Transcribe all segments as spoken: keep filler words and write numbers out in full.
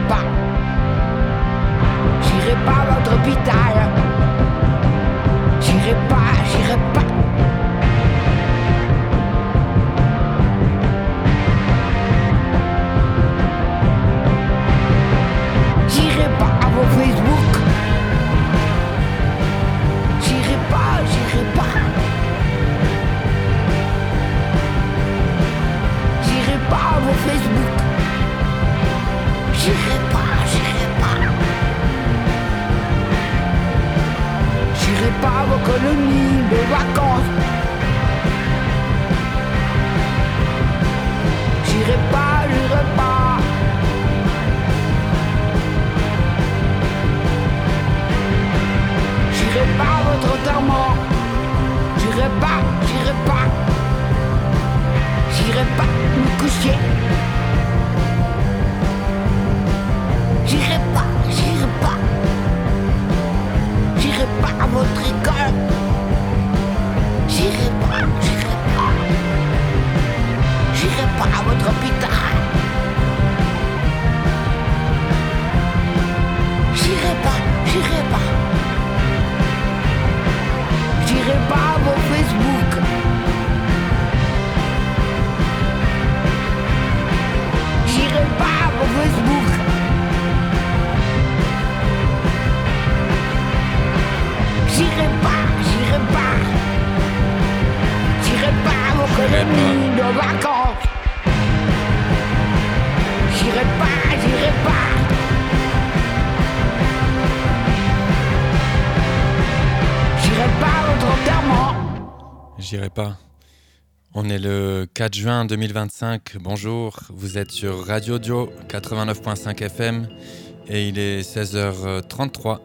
pas. J'irai pas à votre hôpital. J'irai pas, j'irai pas. J'irai pas à vos Facebook. J'irai pas, j'irai pas. J'irai pas à vos Facebook. J'irai pas, j'irai pas. J'irai pas à vos colonies de vacances. J'irai pas, j'irai pas. J'irai pas à votre enterrement. J'irai pas, j'irai pas. J'irai pas me coucher. J'irai pas, j'irai pas. J'irai pas à votre école. J'irai pas, j'irai pas. J'irai pas à votre hôpital. J'irai pas, j'irai pas. J'irai pas à vos Facebook. J'irai pas à vos Facebook. J'irai pas, j'irai pas. J'irai pas à vos colonies de vacances. J'irai pas, j'irai pas. J'irai pas à votre enterrement. J'irai pas. On est le quatre juin deux mille vingt-cinq. Bonjour, vous êtes sur Radio Dio quatre-vingt-neuf virgule cinq F M et il est seize heures trente-trois.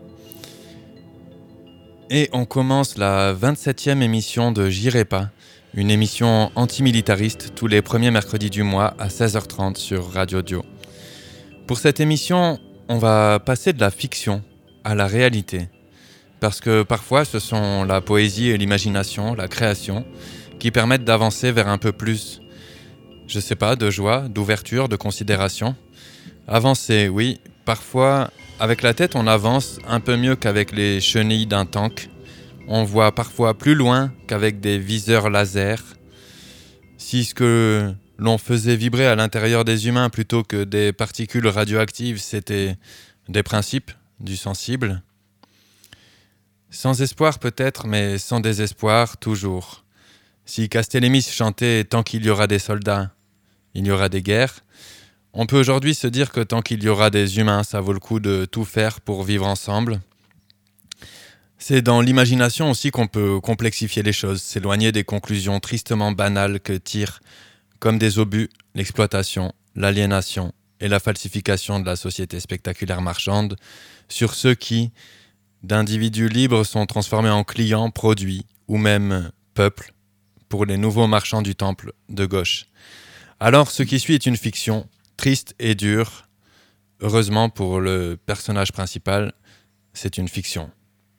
Et on commence la vingt-septième émission de J'irai pas, une émission antimilitariste tous les premiers mercredis du mois à seize heures trente sur Radio Dio. Pour cette émission, on va passer de la fiction à la réalité. Parce que parfois, ce sont la poésie et l'imagination, la création, qui permettent d'avancer vers un peu plus, je sais pas, de joie, d'ouverture, de considération. Avancer, oui, parfois, avec la tête, on avance un peu mieux qu'avec les chenilles d'un tank. On voit parfois plus loin qu'avec des viseurs laser. Si ce que l'on faisait vibrer à l'intérieur des humains plutôt que des particules radioactives, c'était des principes, du sensible. Sans espoir peut-être, mais sans désespoir toujours. Si Castellémis chantait « Tant qu'il y aura des soldats, il y aura des guerres », on peut aujourd'hui se dire que tant qu'il y aura des humains, ça vaut le coup de tout faire pour vivre ensemble. C'est dans l'imagination aussi qu'on peut complexifier les choses, s'éloigner des conclusions tristement banales que tirent, comme des obus, l'exploitation, l'aliénation et la falsification de la société spectaculaire marchande sur ceux qui, d'individus libres, sont transformés en clients, produits ou même peuples pour les nouveaux marchands du temple de gauche. Alors, ce qui suit est une fiction, triste et dure. Heureusement pour le personnage principal, c'est une fiction.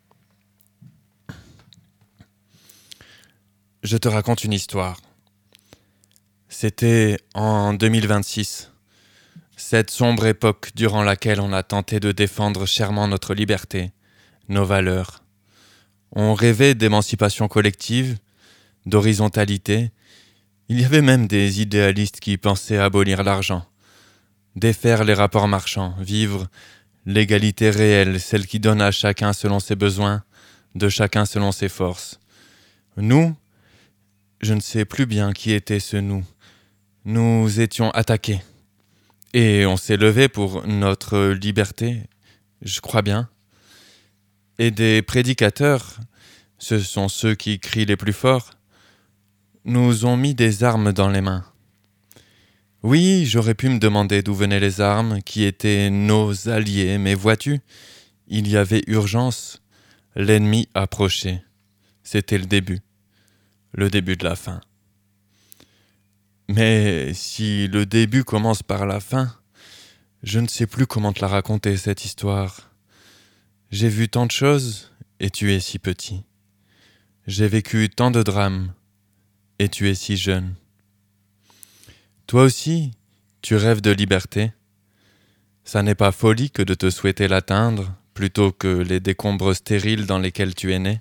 Je te raconte une histoire. C'était en deux mille vingt-six, cette sombre époque durant laquelle on a tenté de défendre chèrement notre liberté, nos valeurs. On rêvait d'émancipation collective, d'horizontalité. Il y avait même des idéalistes qui pensaient abolir l'argent, défaire les rapports marchands, vivre l'égalité réelle, celle qui donne à chacun selon ses besoins, de chacun selon ses forces. Nous, je ne sais plus bien qui était ce nous. Nous étions attaqués. Et on s'est levé pour notre liberté, je crois bien. Et des prédicateurs, ce sont ceux qui crient les plus forts, nous ont mis des armes dans les mains. Oui, j'aurais pu me demander d'où venaient les armes, qui étaient nos alliés, mais vois-tu, il y avait urgence, l'ennemi approchait. C'était le début, le début de la fin. Mais si le début commence par la fin, je ne sais plus comment te la raconter, cette histoire. J'ai vu tant de choses, et tu es si petit. J'ai vécu tant de drames, et tu es si jeune. Toi aussi, tu rêves de liberté. Ça n'est pas folie que de te souhaiter l'atteindre, plutôt que les décombres stériles dans lesquels tu es né.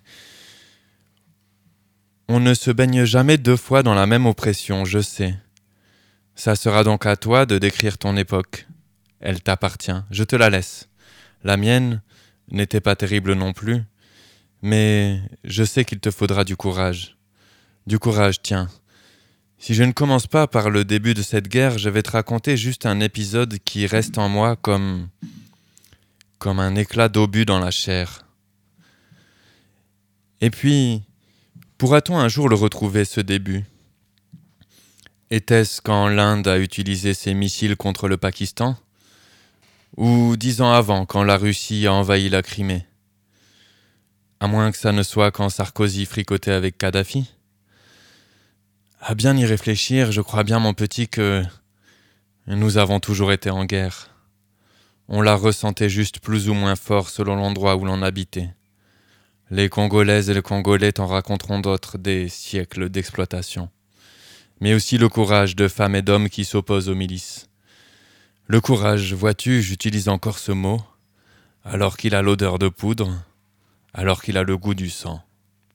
On ne se baigne jamais deux fois dans la même oppression, je sais. Ça sera donc à toi de décrire ton époque. Elle t'appartient, je te la laisse. La mienne n'était pas terrible non plus, mais je sais qu'il te faudra du courage. Du courage, tiens. Si je ne commence pas par le début de cette guerre, je vais te raconter juste un épisode qui reste en moi comme, comme un éclat d'obus dans la chair. Et puis, pourra-t-on un jour le retrouver, ce début ? Était-ce quand l'Inde a utilisé ses missiles contre le Pakistan ? Ou dix ans avant, quand la Russie a envahi la Crimée ? À moins que ça ne soit quand Sarkozy fricotait avec Kadhafi ? À bien y réfléchir, je crois bien, mon petit, que nous avons toujours été en guerre. On la ressentait juste plus ou moins fort selon l'endroit où l'on habitait. Les Congolaises et les Congolais t'en raconteront d'autres des siècles d'exploitation. Mais aussi le courage de femmes et d'hommes qui s'opposent aux milices. Le courage, vois-tu, j'utilise encore ce mot, alors qu'il a l'odeur de poudre, alors qu'il a le goût du sang.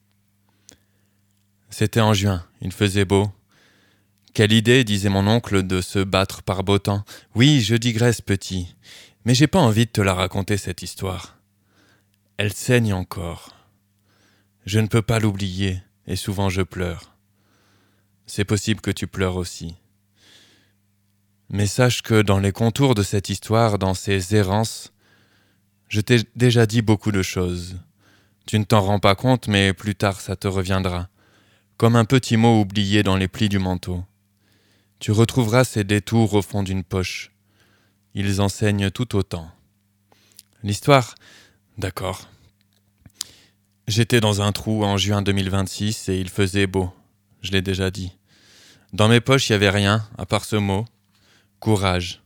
C'était en juin, il faisait beau. Quelle idée, disait mon oncle, de se battre par beau temps. Oui, je digresse, petit, mais j'ai pas envie de te la raconter, cette histoire. Elle saigne encore. Je ne peux pas l'oublier, et souvent je pleure. C'est possible que tu pleures aussi. Mais sache que dans les contours de cette histoire, dans ces errances, je t'ai déjà dit beaucoup de choses. Tu ne t'en rends pas compte, mais plus tard ça te reviendra. Comme un petit mot oublié dans les plis du manteau. Tu retrouveras ces détours au fond d'une poche. Ils enseignent tout autant. L'histoire, d'accord. J'étais dans un trou en juin deux mille vingt-six et il faisait beau, je l'ai déjà dit. Dans mes poches, il n'y avait rien, à part ce mot, courage.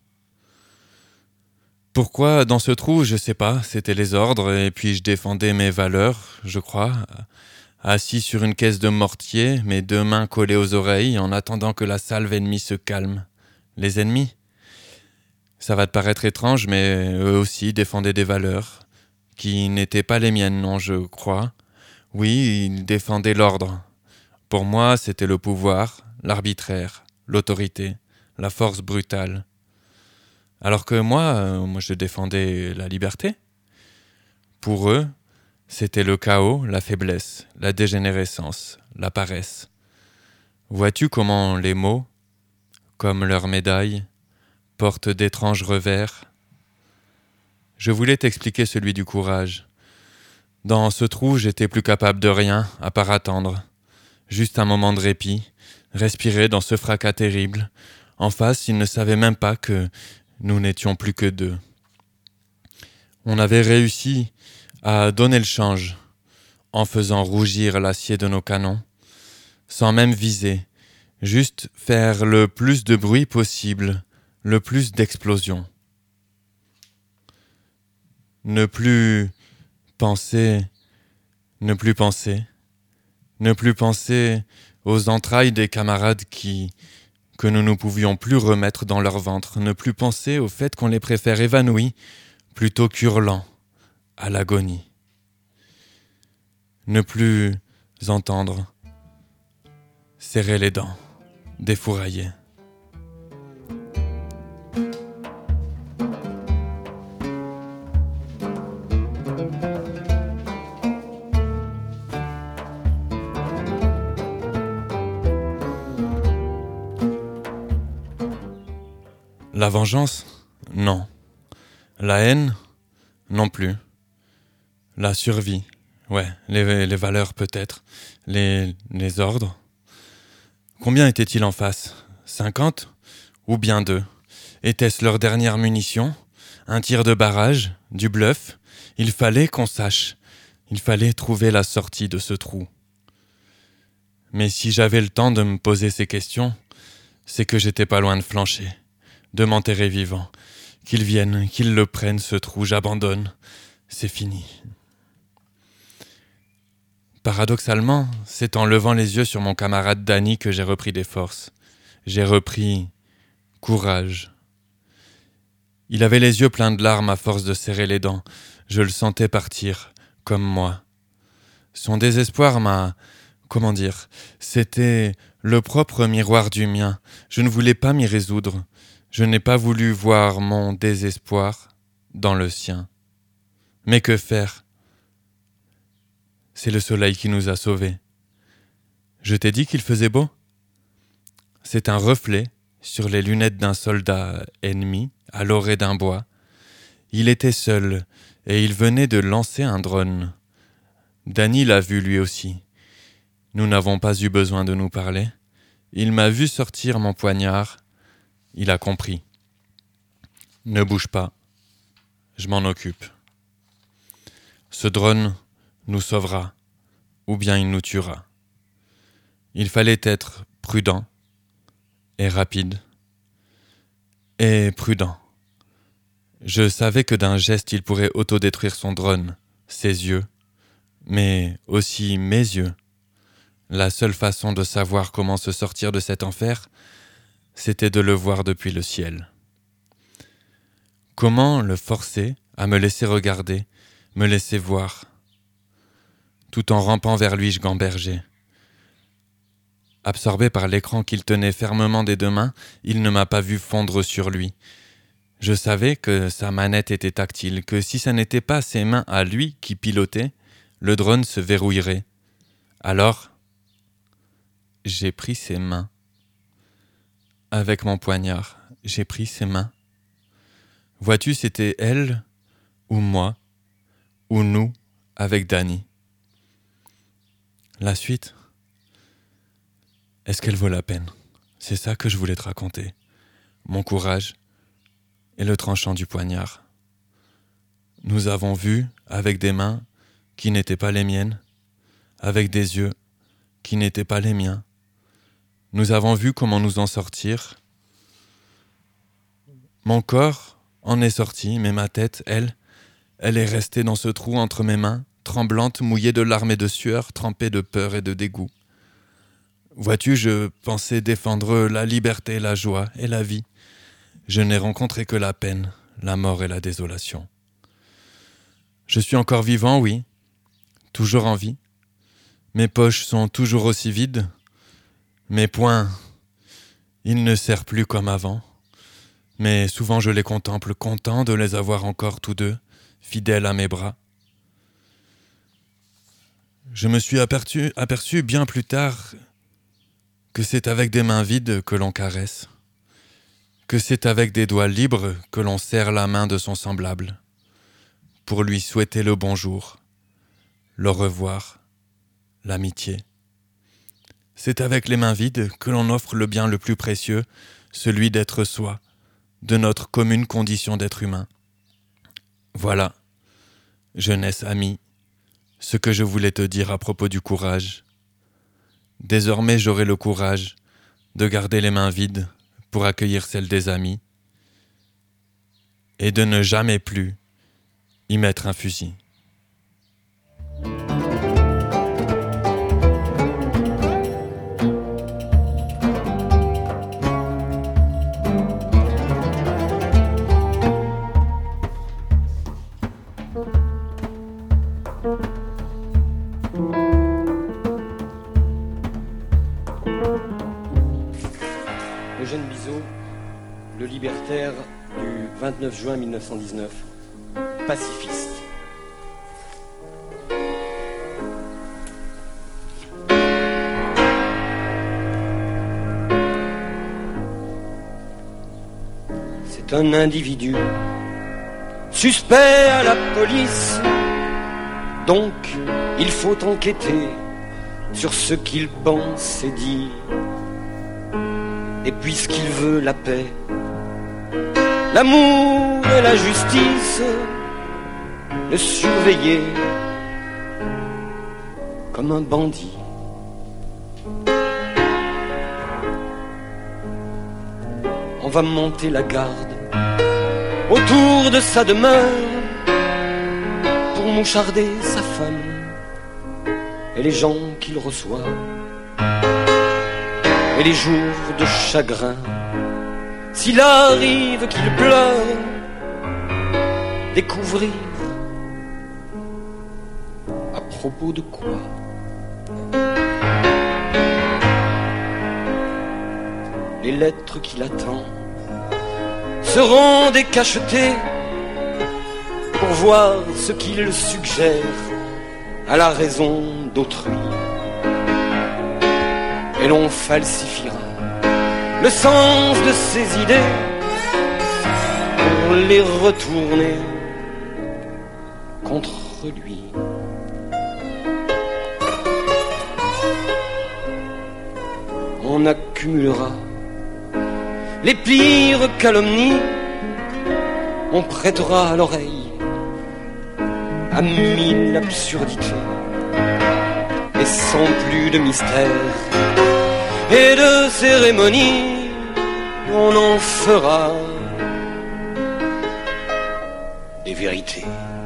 Pourquoi dans ce trou, je sais pas, c'était les ordres, et puis je défendais mes valeurs, je crois, assis sur une caisse de mortier, mes deux mains collées aux oreilles, en attendant que la salve ennemie se calme. Les ennemis ? Ça va te paraître étrange, mais eux aussi défendaient des valeurs, qui n'étaient pas les miennes, non, je crois. Oui, ils défendaient l'ordre. Pour moi, c'était le pouvoir, l'arbitraire, l'autorité, la force brutale. Alors que moi, euh, moi je défendais la liberté. Pour eux, c'était le chaos, la faiblesse, la dégénérescence, la paresse. Vois-tu comment les mots, comme leurs médailles, portent d'étranges revers ? Je voulais t'expliquer celui du courage. Dans ce trou, j'étais plus capable de rien, à part attendre. Juste un moment de répit, respirer dans ce fracas terrible. En face, ils ne savaient même pas que nous n'étions plus que deux. On avait réussi à donner le change, en faisant rougir l'acier de nos canons, sans même viser, juste faire le plus de bruit possible, le plus d'explosions. Ne plus penser, ne plus penser, ne plus penser aux entrailles des camarades qui, que nous ne pouvions plus remettre dans leur ventre, ne plus penser au fait qu'on les préfère évanouis plutôt qu'hurlants à l'agonie. Ne plus entendre, serrer les dents, défourailler. La vengeance ? Non. La haine ? Non plus. La survie ? Ouais, les, les valeurs peut-être. Les, les ordres ? Combien étaient-ils en face ? cinquante ? Ou bien deux ? Était-ce leur dernière munition ? Un tir de barrage ? Du bluff ? Il fallait qu'on sache. Il fallait trouver la sortie de ce trou. Mais si j'avais le temps de me poser ces questions, c'est que j'étais pas loin de flancher. De m'enterrer vivant. Qu'ils viennent, qu'ils le prennent, ce trou, j'abandonne. C'est fini. Paradoxalement, c'est en levant les yeux sur mon camarade Danny que j'ai repris des forces. J'ai repris courage. Il avait les yeux pleins de larmes à force de serrer les dents. Je le sentais partir, comme moi. Son désespoir m'a... Comment dire ? C'était le propre miroir du mien. Je ne voulais pas m'y résoudre. Je n'ai pas voulu voir mon désespoir dans le sien. Mais que faire ? C'est le soleil qui nous a sauvés. Je t'ai dit qu'il faisait beau ? C'est un reflet sur les lunettes d'un soldat ennemi à l'orée d'un bois. Il était seul et il venait de lancer un drone. Danny l'a vu lui aussi. Nous n'avons pas eu besoin de nous parler. Il m'a vu sortir mon poignard. Il a compris. Ne bouge pas. Je m'en occupe. Ce drone nous sauvera, ou bien il nous tuera. Il fallait être prudent et rapide et prudent. Je savais que d'un geste il pourrait autodétruire son drone, ses yeux, mais aussi mes yeux. La seule façon de savoir comment se sortir de cet enfer, c'était de le voir depuis le ciel. Comment le forcer à me laisser regarder, me laisser voir ? Tout en rampant vers lui, je gambergeais. Absorbé par l'écran qu'il tenait fermement des deux mains, il ne m'a pas vu fondre sur lui. Je savais que sa manette était tactile, que si ce n'était pas ses mains à lui qui pilotaient, le drone se verrouillerait. Alors, j'ai pris ses mains. Avec mon poignard, j'ai pris ses mains. Vois-tu, c'était elle, ou moi, ou nous, avec Danny. La suite, est-ce qu'elle vaut la peine ? C'est ça que je voulais te raconter. Mon courage et le tranchant du poignard. Nous avons vu, avec des mains qui n'étaient pas les miennes, avec des yeux qui n'étaient pas les miens. Nous avons vu comment nous en sortir. Mon corps en est sorti, mais ma tête, elle, elle est restée dans ce trou entre mes mains, tremblante, mouillée de larmes et de sueur, trempée de peur et de dégoût. Vois-tu, je pensais défendre la liberté, la joie et la vie. Je n'ai rencontré que la peine, la mort et la désolation. Je suis encore vivant, oui, toujours en vie. Mes poches sont toujours aussi vides. Mes poings, ils ne serrent plus comme avant. Mais souvent je les contemple, content de les avoir encore tous deux, fidèles à mes bras. Je me suis aperçu, aperçu bien plus tard que c'est avec des mains vides que l'on caresse, que c'est avec des doigts libres que l'on serre la main de son semblable, pour lui souhaiter le bonjour, le revoir, l'amitié. C'est avec les mains vides que l'on offre le bien le plus précieux, celui d'être soi, de notre commune condition d'être humain. Voilà, jeunesse amie, ce que je voulais te dire à propos du courage. Désormais j'aurai le courage de garder les mains vides pour accueillir celles des amis et de ne jamais plus y mettre un fusil. Eugène Bizot, le libertaire du vingt-neuf juin mille neuf cent dix-neuf, pacifiste. C'est un individu suspect à la police, donc il faut enquêter sur ce qu'il pense et dit. Et puisqu'il veut la paix, l'amour et la justice, le surveiller comme un bandit. On va monter la garde autour de sa demeure pour moucharder sa femme et les gens qu'il reçoit. Et les jours de chagrin, s'il arrive qu'il pleure, découvrir à propos de quoi. Les lettres qu'il attend seront décachetées pour voir ce qu'il suggère à la raison d'autrui. Et l'on falsifiera le sens de ses idées pour les retourner contre lui. On accumulera les pires calomnies, on prêtera à l'oreille à mille absurdités, et sans plus de mystère et de cérémonie, on en fera des vérités.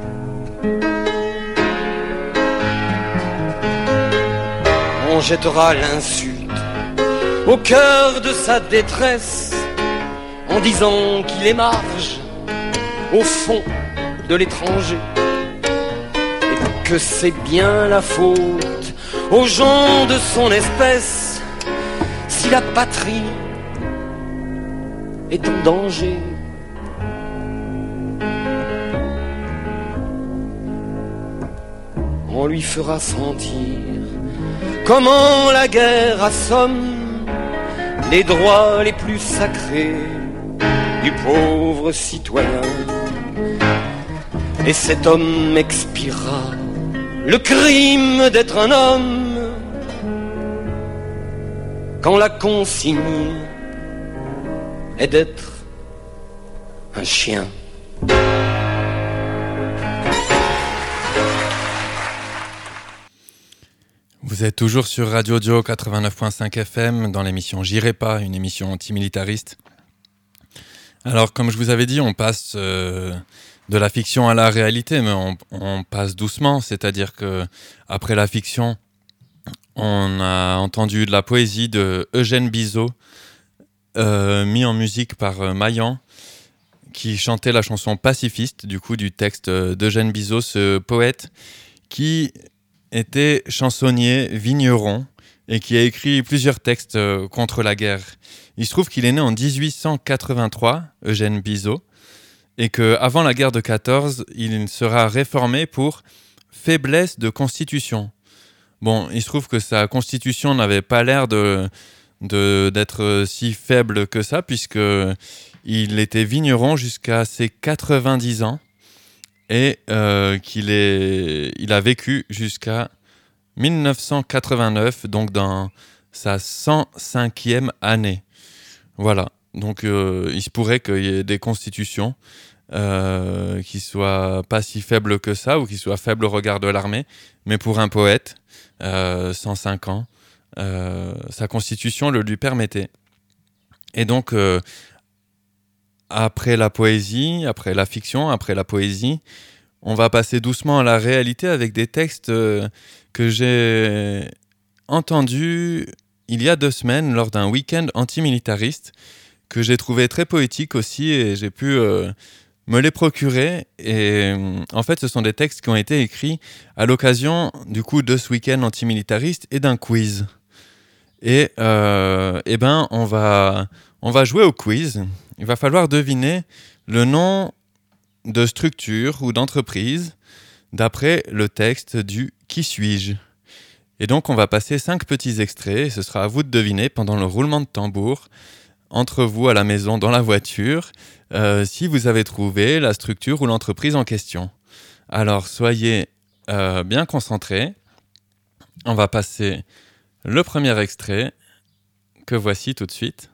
On jettera l'insulte au cœur de sa détresse en disant qu'il émarge au fond de l'étranger et que c'est bien la faute aux gens de son espèce si la patrie est en danger. On lui fera sentir comment la guerre assomme les droits les plus sacrés du pauvre citoyen. Et cet homme expiera le crime d'être un homme quand la consigne est d'être un chien. Vous êtes toujours sur Radio Dio quatre-vingt-neuf virgule cinq F M dans l'émission J'irai pas, une émission antimilitariste. Alors, comme je vous avais dit, on passe euh, de la fiction à la réalité, mais on, on passe doucement. C'est-à-dire que après la fiction, on a entendu de la poésie de Eugène Bizot, euh, mis en musique par euh, Maillan, qui chantait la chanson Pacifiste, du coup, du texte d'Eugène Bizot, ce poète qui était chansonnier, vigneron, et qui a écrit plusieurs textes euh, contre la guerre. Il se trouve qu'il est né en dix-huit cent quatre-vingt-trois, Eugène Bizot, et qu'avant la guerre de quatorze, il sera réformé pour faiblesse de constitution. Bon, il se trouve que sa constitution n'avait pas l'air de, de, d'être si faible que ça, puisqu'il était vigneron jusqu'à ses quatre-vingt-dix ans, et euh, qu'il est, il a vécu jusqu'à dix-neuf cent quatre-vingt-neuf, donc dans sa cent cinquième année. Voilà, donc euh, il se pourrait qu'il y ait des constitutions euh, qui soient pas si faibles que ça, ou qui soient faibles au regard de l'armée, mais pour un poète, euh, cent cinq ans, euh, sa constitution le lui permettait. Et donc, euh, après la poésie, après la fiction, après la poésie, on va passer doucement à la réalité avec des textes euh, que j'ai entendus il y a deux semaines lors d'un week-end antimilitariste que j'ai trouvé très poétique aussi, et j'ai pu euh, me les procurer. Et en fait, ce sont des textes qui ont été écrits à l'occasion du coup de ce week-end antimilitariste et d'un quiz. Et, euh, et ben, on va, on va jouer au quiz. Il va falloir deviner le nom de structure ou d'entreprise d'après le texte du « Qui suis-je ?» Et donc, on va passer cinq petits extraits, et ce sera à vous de deviner pendant le roulement de tambour, entre vous à la maison, dans la voiture, euh, si vous avez trouvé la structure ou l'entreprise en question. Alors, soyez euh, bien concentrés. On va passer le premier extrait, que voici tout de suite.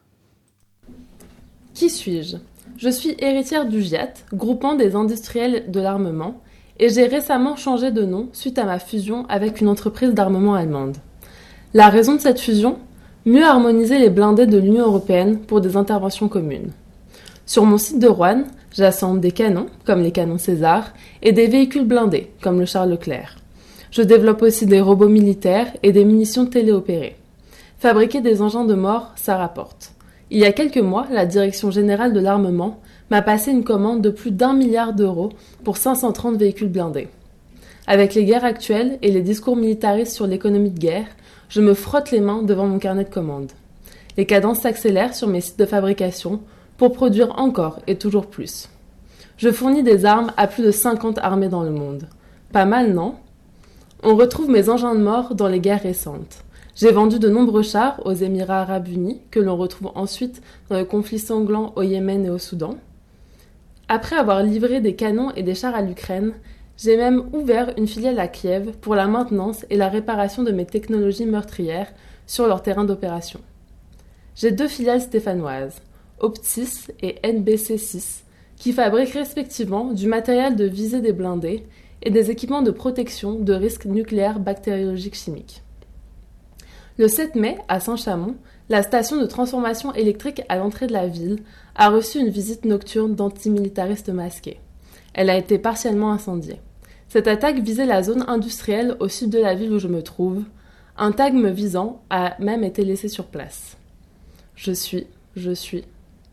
Qui suis-je ? Je suis héritière du GIAT, groupement des industriels de l'armement, et j'ai récemment changé de nom suite à ma fusion avec une entreprise d'armement allemande. La raison de cette fusion ? Mieux harmoniser les blindés de l'Union européenne pour des interventions communes. Sur mon site de Roanne, j'assemble des canons, comme les canons César, et des véhicules blindés, comme le Charles Leclerc. Je développe aussi des robots militaires et des munitions téléopérées. Fabriquer des engins de mort, ça rapporte. Il y a quelques mois, la Direction générale de l'armement m'a passé une commande de plus d'un milliard d'euros pour cinq cent trente véhicules blindés. Avec les guerres actuelles et les discours militaristes sur l'économie de guerre, je me frotte les mains devant mon carnet de commandes. Les cadences s'accélèrent sur mes sites de fabrication pour produire encore et toujours plus. Je fournis des armes à plus de cinquante armées dans le monde. Pas mal, non ? On retrouve mes engins de mort dans les guerres récentes. J'ai vendu de nombreux chars aux Émirats arabes unis, que l'on retrouve ensuite dans le conflit sanglant au Yémen et au Soudan. Après avoir livré des canons et des chars à l'Ukraine, j'ai même ouvert une filiale à Kiev pour la maintenance et la réparation de mes technologies meurtrières sur leur terrain d'opération. J'ai deux filiales stéphanoises, Optis et N B C six, qui fabriquent respectivement du matériel de visée des blindés et des équipements de protection de risques nucléaires, bactériologiques, chimiques. Le sept mai, à Saint-Chamond, la station de transformation électrique à l'entrée de la ville a reçu une visite nocturne d'antimilitaristes masqués. Elle a été partiellement incendiée. Cette attaque visait la zone industrielle au sud de la ville où je me trouve. Un tag me visant a même été laissé sur place. Je suis, je suis.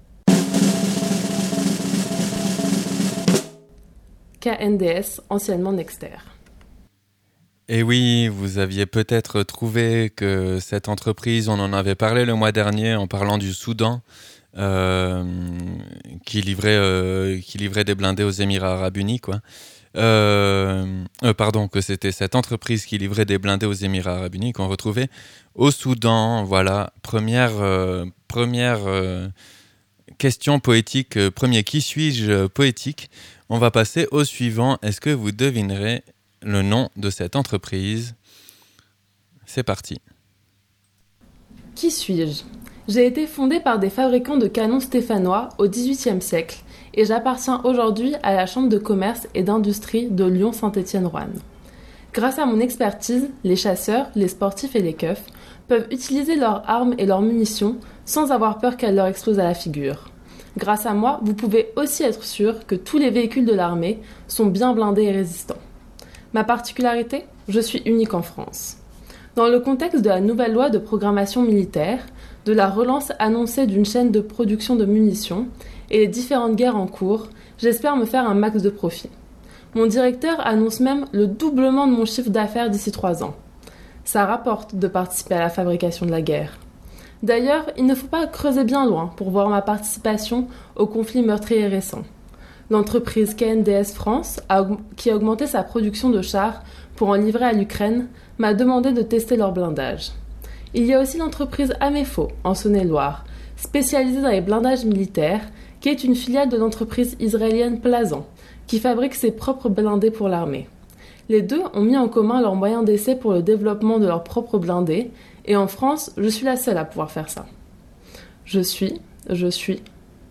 K N D S, anciennement Nexter. Et oui, vous aviez peut-être trouvé que cette entreprise, on en avait parlé le mois dernier en parlant du Soudan, euh, qui livrait, euh, qui livrait des blindés aux Émirats arabes unis, quoi. Euh, euh, pardon, que c'était cette entreprise qui livrait des blindés aux Émirats arabes unis qu'on retrouvait au Soudan. Voilà, première, euh, première euh, question poétique, euh, premier qui suis-je euh, poétique. On va passer au suivant. Est-ce que vous devinerez le nom de cette entreprise ? C'est parti. Qui suis-je ? J'ai été fondée par des fabricants de canons stéphanois au dix-huitième siècle et j'appartiens aujourd'hui à la Chambre de commerce et d'industrie de Lyon-Saint-Étienne-Roanne. Grâce à mon expertise, les chasseurs, les sportifs et les keufs peuvent utiliser leurs armes et leurs munitions sans avoir peur qu'elles leur explosent à la figure. Grâce à moi, vous pouvez aussi être sûr que tous les véhicules de l'armée sont bien blindés et résistants. Ma particularité ? Je suis unique en France. Dans le contexte de la nouvelle loi de programmation militaire, de la relance annoncée d'une chaîne de production de munitions et les différentes guerres en cours, j'espère me faire un max de profit. Mon directeur annonce même le doublement de mon chiffre d'affaires d'ici trois ans. Ça rapporte de participer à la fabrication de la guerre. D'ailleurs, il ne faut pas creuser bien loin pour voir ma participation au conflit meurtrier récent. L'entreprise K N D S France, qui a augmenté sa production de chars pour en livrer à l'Ukraine, m'a demandé de tester leur blindage. Il y a aussi l'entreprise Améfo, en Saône-et-Loire, spécialisée dans les blindages militaires, qui est une filiale de l'entreprise israélienne Plazan, qui fabrique ses propres blindés pour l'armée. Les deux ont mis en commun leurs moyens d'essai pour le développement de leurs propres blindés, et en France, je suis la seule à pouvoir faire ça. Je suis, je suis...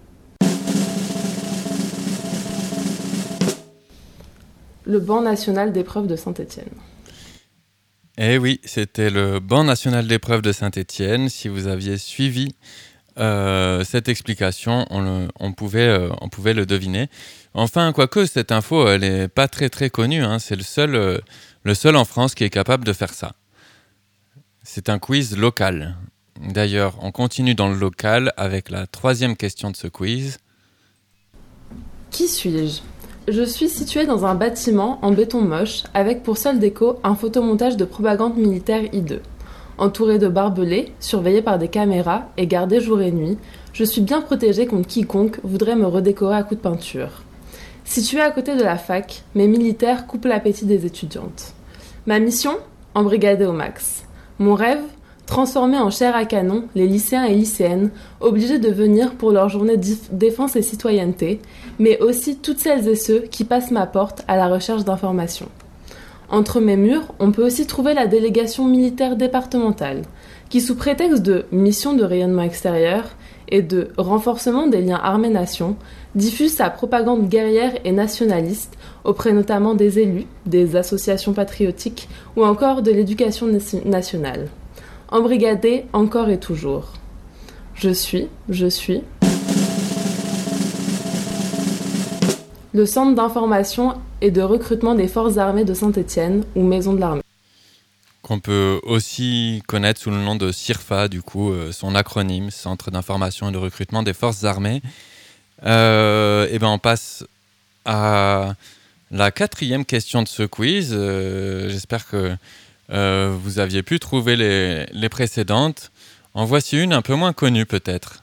le banc national d'épreuves de Saint-Étienne. Eh oui, c'était le banc national d'épreuves de Saint-Étienne. Si vous aviez suivi euh, cette explication, on, le, on, pouvait, euh, on pouvait le deviner. Enfin, quoique cette info, elle n'est pas très très connue. Hein. C'est le seul, euh, le seul en France qui est capable de faire ça. C'est un quiz local. D'ailleurs, on continue dans le local avec la troisième question de ce quiz. Qui suis-je ? Je suis située dans un bâtiment en béton moche avec pour seule déco un photomontage de propagande militaire hideux. Entourée de barbelés, surveillée par des caméras et gardée jour et nuit, je suis bien protégée contre quiconque voudrait me redécorer à coups de peinture. Située à côté de la fac, mes militaires coupent l'appétit des étudiantes. Ma mission ? Embrigader au max. Mon rêve ? Transformer en chair à canon les lycéens et lycéennes obligés de venir pour leur journée de défense et citoyenneté, mais aussi toutes celles et ceux qui passent ma porte à la recherche d'informations. Entre mes murs, on peut aussi trouver la délégation militaire départementale, qui sous prétexte de mission de rayonnement extérieur et de renforcement des liens armée-nation, diffuse sa propagande guerrière et nationaliste auprès notamment des élus, des associations patriotiques ou encore de l'éducation nationale. Embrigadé encore et toujours. Je suis, je suis... le centre d'information et de recrutement des forces armées de Saint-Étienne, ou Maison de l'armée. Qu'on peut aussi connaître sous le nom de CIRFA, du coup, euh, son acronyme, Centre d'information et de recrutement des forces armées. Euh, et ben on passe à la quatrième question de ce quiz. Euh, j'espère que euh, vous aviez pu trouver les, les précédentes. En voici une un peu moins connue peut-être.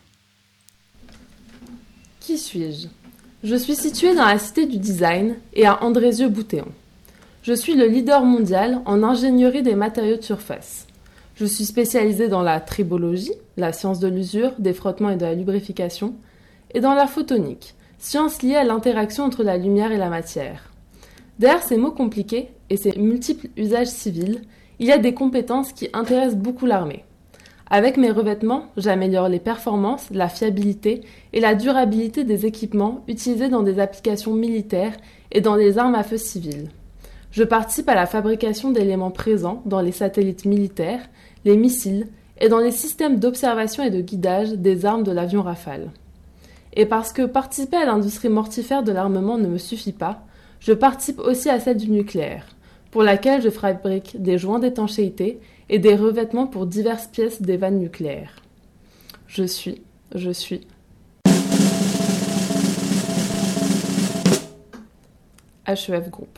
Qui suis-je ? Je suis située dans la cité du design et à Andrézieux-Bouthéon. Je suis le leader mondial en ingénierie des matériaux de surface. Je suis spécialisée dans la tribologie, la science de l'usure, des frottements et de la lubrification, et dans la photonique, science liée à l'interaction entre la lumière et la matière. Derrière ces mots compliqués et ces multiples usages civils, il y a des compétences qui intéressent beaucoup l'armée. Avec mes revêtements, j'améliore les performances, la fiabilité et la durabilité des équipements utilisés dans des applications militaires et dans les armes à feu civiles. Je participe à la fabrication d'éléments présents dans les satellites militaires, les missiles et dans les systèmes d'observation et de guidage des armes de l'avion Rafale. Et parce que participer à l'industrie mortifère de l'armement ne me suffit pas, je participe aussi à celle du nucléaire, pour laquelle je fabrique des joints d'étanchéité et des revêtements pour diverses pièces des vannes nucléaires. Je suis, je suis... H E F Group.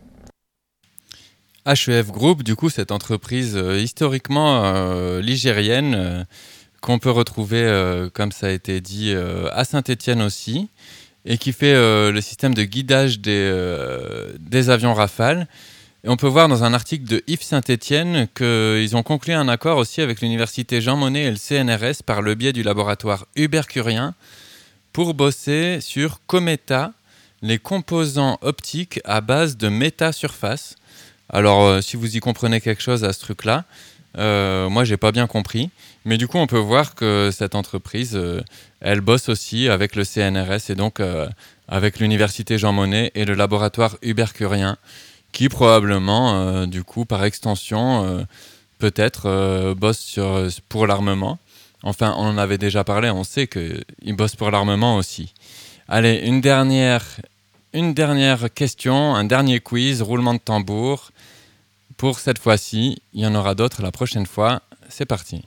H E F Group, du coup, cette entreprise euh, historiquement euh, ligérienne euh, qu'on peut retrouver, euh, comme ça a été dit, euh, à Saint-Étienne aussi, et qui fait euh, le système de guidage des, euh, des avions Rafale. Et on peut voir dans un article de Yves Saint-Étienne qu'ils ont conclu un accord aussi avec l'université Jean Monnet et le C N R S par le biais du laboratoire Hubert Curien pour bosser sur Cometa, les composants optiques à base de métasurface. Alors, euh, si vous y comprenez quelque chose à ce truc-là, euh, moi, j'ai pas bien compris. Mais du coup, on peut voir que cette entreprise, euh, elle bosse aussi avec le C N R S et donc euh, avec l'université Jean Monnet et le laboratoire Hubert Curien, qui probablement, euh, du coup, par extension, euh, peut-être euh, bosse sur, pour l'armement. Enfin, on en avait déjà parlé, on sait qu'ils bossent pour l'armement aussi. Allez, une dernière, une dernière question, un dernier quiz, roulement de tambour. Pour cette fois-ci, il y en aura d'autres la prochaine fois. C'est parti.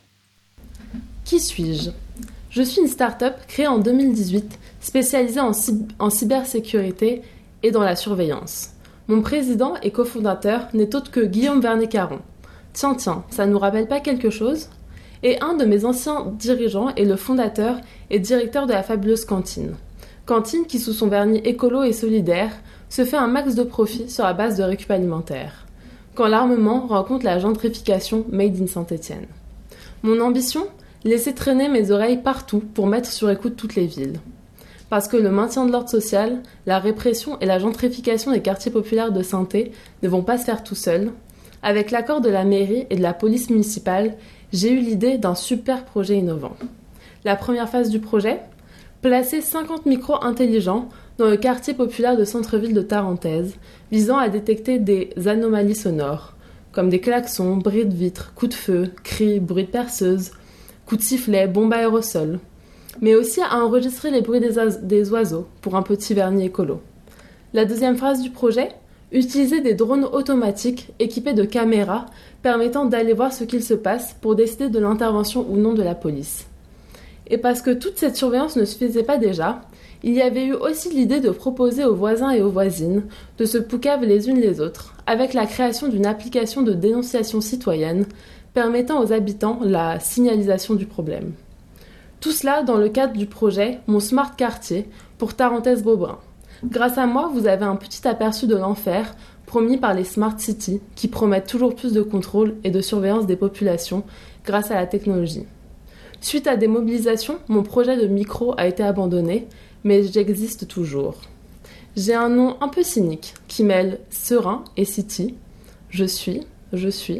Qui suis-je ? Je suis une start-up créée en deux mille dix-huit, spécialisée en, cy- en cybersécurité et dans la surveillance. Mon président et cofondateur n'est autre que Guillaume Vernet-Caron. Tiens, tiens, ça nous rappelle pas quelque chose ? Et un de mes anciens dirigeants est le fondateur et directeur de la fabuleuse Cantine. Cantine qui, sous son vernis écolo et solidaire, se fait un max de profit sur la base de récup alimentaire. Quand l'armement rencontre la gentrification made in Saint-Étienne. Mon ambition ? Laisser traîner mes oreilles partout pour mettre sur écoute toutes les villes. Parce que le maintien de l'ordre social, la répression et la gentrification des quartiers populaires de Saint-É ne vont pas se faire tout seuls. Avec l'accord de la mairie et de la police municipale, j'ai eu l'idée d'un super projet innovant. La première phase du projet ? Placer cinquante micros intelligents dans le quartier populaire de centre-ville de Tarentaise, visant à détecter des anomalies sonores, comme des klaxons, bris de vitres, coups de feu, cris, bruits de perceuse, coups de sifflet, bombes à aérosols, mais aussi à enregistrer les bruits des, oise- des oiseaux pour un petit vernis écolo. La deuxième phase du projet ? Utiliser des drones automatiques équipés de caméras permettant d'aller voir ce qu'il se passe pour décider de l'intervention ou non de la police. Et parce que toute cette surveillance ne suffisait pas déjà, il y avait eu aussi l'idée de proposer aux voisins et aux voisines de se poucave les unes les autres, avec la création d'une application de dénonciation citoyenne permettant aux habitants la signalisation du problème. Tout cela dans le cadre du projet Mon Smart Quartier pour Tarentaise-Beaubrun. Grâce à moi, vous avez un petit aperçu de l'enfer promis par les Smart Cities qui promettent toujours plus de contrôle et de surveillance des populations grâce à la technologie. Suite à des mobilisations, mon projet de micro a été abandonné, mais j'existe toujours. J'ai un nom un peu cynique qui mêle serein et city. Je suis, je suis...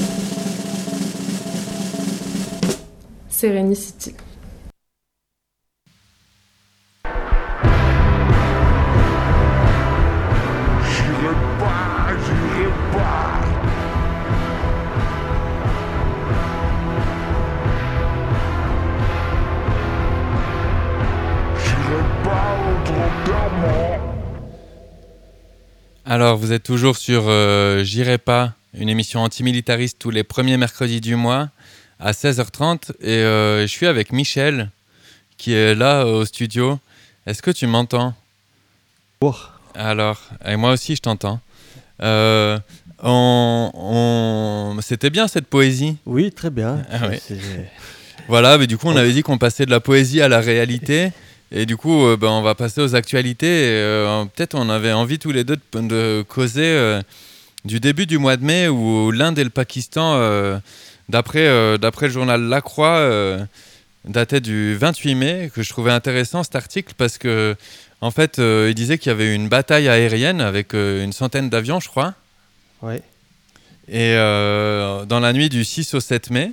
Serenicity. J'irai pas, j'irai pas. J'irai pas au enterrement. Alors, vous êtes toujours sur euh, J'irai pas, une émission antimilitariste tous les premiers mercredis du mois à seize heures trente. Et euh, je suis avec Michel, qui est là euh, au studio. Est-ce que tu m'entends ? Oh. Alors, et moi aussi je t'entends. Euh, on, on... C'était bien cette poésie. Oui, très bien. Ah, oui. C'est... Voilà, mais du coup on avait dit qu'on passait de la poésie à la réalité. Et du coup, euh, ben, on va passer aux actualités. Et, euh, peut-être on avait envie tous les deux de, de causer euh, du début du mois de mai où l'Inde et le Pakistan, euh, d'après, euh, d'après le journal La Croix, euh, datait du vingt-huit mai, que je trouvais intéressant cet article parce que en fait, euh, il disait qu'il y avait eu une bataille aérienne avec euh, une centaine d'avions, je crois. Ouais. Et euh, dans la nuit du six au sept mai.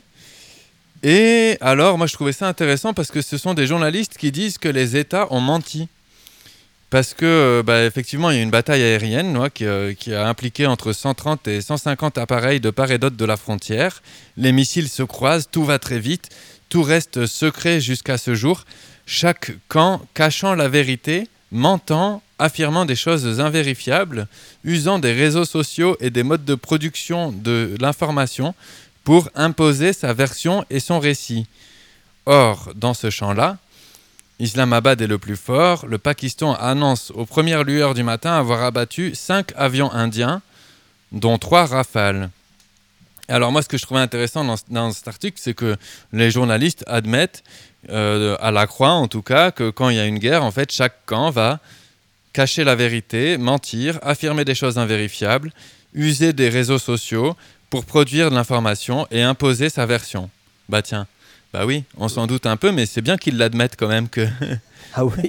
Et alors, moi, je trouvais ça intéressant parce que ce sont des journalistes qui disent que les États ont menti. Parce que, euh, bah, effectivement, il y a eu une bataille aérienne ouais, qui, euh, qui a impliqué entre cent trente et cent cinquante appareils de part et d'autre de la frontière. Les missiles se croisent, tout va très vite, tout reste secret jusqu'à ce jour. Chaque camp cachant la vérité, mentant, affirmant des choses invérifiables, usant des réseaux sociaux et des modes de production de l'information pour imposer sa version et son récit. Or, dans ce champ-là, Islamabad est le plus fort. Le Pakistan annonce aux premières lueurs du matin avoir abattu cinq avions indiens, dont trois Rafales. Alors moi, ce que je trouvais intéressant dans, dans cet article, c'est que les journalistes admettent, euh, à la Croix en tout cas, que quand il y a une guerre, en fait, chaque camp va cacher la vérité, mentir, affirmer des choses invérifiables, user des réseaux sociaux pour produire de l'information et imposer sa version. Bah tiens, bah oui, on s'en doute un peu, mais c'est bien qu'ils l'admettent quand même que, Ah oui.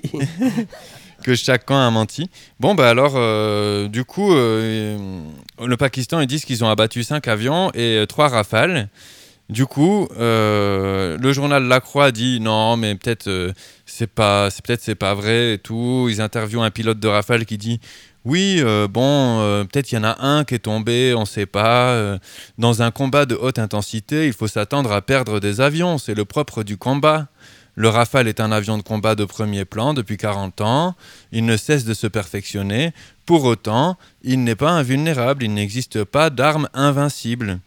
que chaque camp a menti. Bon, bah alors, euh, du coup, euh, le Pakistan, ils disent qu'ils ont abattu cinq avions et euh, trois Rafales. Du coup, euh, le journal La Croix dit non, mais peut-être euh, c'est pas, c'est peut-être c'est pas vrai et tout. Ils interviewent un pilote de Rafale qui dit oui, euh, bon, euh, peut-être il y en a un qui est tombé, on sait pas. Euh, dans un combat de haute intensité, il faut s'attendre à perdre des avions. C'est le propre du combat. Le Rafale est un avion de combat de premier plan depuis quarante ans. Il ne cesse de se perfectionner. Pour autant, il n'est pas invulnérable. Il n'existe pas d'arme invincible.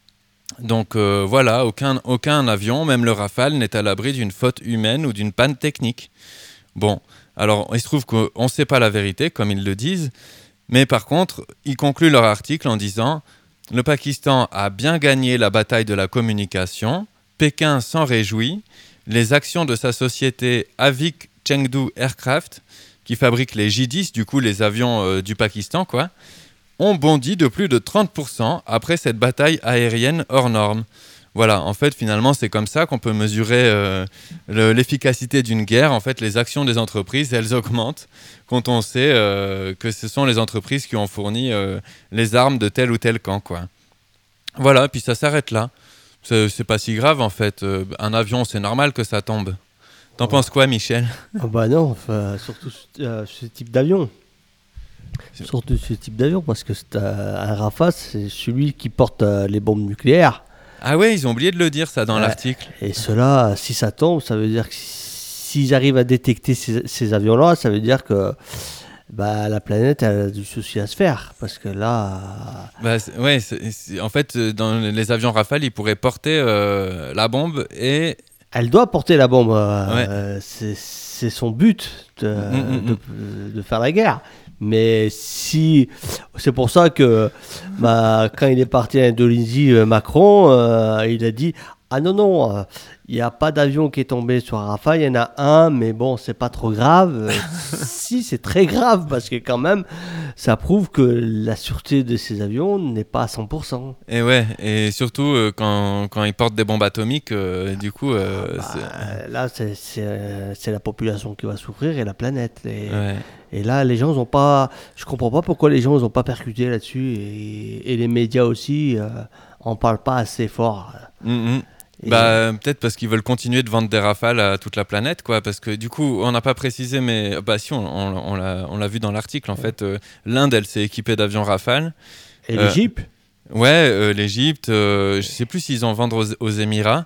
Donc euh, voilà, aucun, aucun avion, même le Rafale, n'est à l'abri d'une faute humaine ou d'une panne technique. Bon, alors il se trouve qu'on ne sait pas la vérité, comme ils le disent, mais par contre, ils concluent leur article en disant « Le Pakistan a bien gagné la bataille de la communication, Pékin s'en réjouit, les actions de sa société Avik Chengdu Aircraft, qui fabrique les J dix, du coup les avions euh, du Pakistan, quoi, ont bondi de plus de trente pour cent après cette bataille aérienne hors norme. » Voilà, en fait, finalement, c'est comme ça qu'on peut mesurer euh, le, l'efficacité d'une guerre. En fait, les actions des entreprises, elles augmentent quand on sait euh, que ce sont les entreprises qui ont fourni euh, les armes de tel ou tel camp, quoi. Voilà, puis ça s'arrête là. C'est, c'est pas si grave, en fait. Euh, un avion, c'est normal que ça tombe. T'en ouais. penses quoi, Michel ? Ah bah non, enfin, surtout euh, ce type d'avion. C'est... Surtout ce type d'avion, parce que c'est, euh, un Rafale, c'est celui qui porte euh, les bombes nucléaires. Ah ouais, ils ont oublié de le dire ça dans euh, l'article. Et cela, si ça tombe, ça veut dire que s'ils arrivent à détecter ces, ces avions-là, ça veut dire que bah, la planète elle a du souci à se faire. Parce que là... Bah, c'est, ouais, c'est, c'est, en fait, dans les avions Rafale, ils pourraient porter euh, la bombe et... Elle doit porter la bombe. Euh, ouais. euh, c'est, c'est son but de, mmh, de, mmh. de faire la guerre. Mais si, c'est pour ça que bah, quand il est parti à Indonésie, Macron, euh, il a dit ah non non, il euh, n'y a pas d'avion qui est tombé sur un Rafale, il y en a un, mais bon c'est pas trop grave. Si, c'est très grave parce que quand même ça prouve que la sûreté de ces avions n'est pas à cent pour cent. Et ouais, et surtout euh, quand quand ils portent des bombes atomiques, euh, du coup euh, bah, c'est... là c'est, c'est c'est la population qui va souffrir et la planète. Et, ouais. Et là, les gens n'ont pas... Je comprends pas pourquoi les gens n'ont pas percuté là-dessus. Et, et les médias aussi euh, en parlent pas assez fort. Mmh, mmh. Bah, euh... peut-être parce qu'ils veulent continuer de vendre des Rafales à toute la planète, quoi. Parce que du coup, on n'a pas précisé, mais... Bah si, on, on, on, l'a, on l'a vu dans l'article, en ouais. fait. Euh, L'Inde, elle s'est équipée d'avions Rafale. Et euh, l'Égypte Ouais, euh, l'Égypte. Euh, je sais plus s'ils en vendent aux, aux Émirats.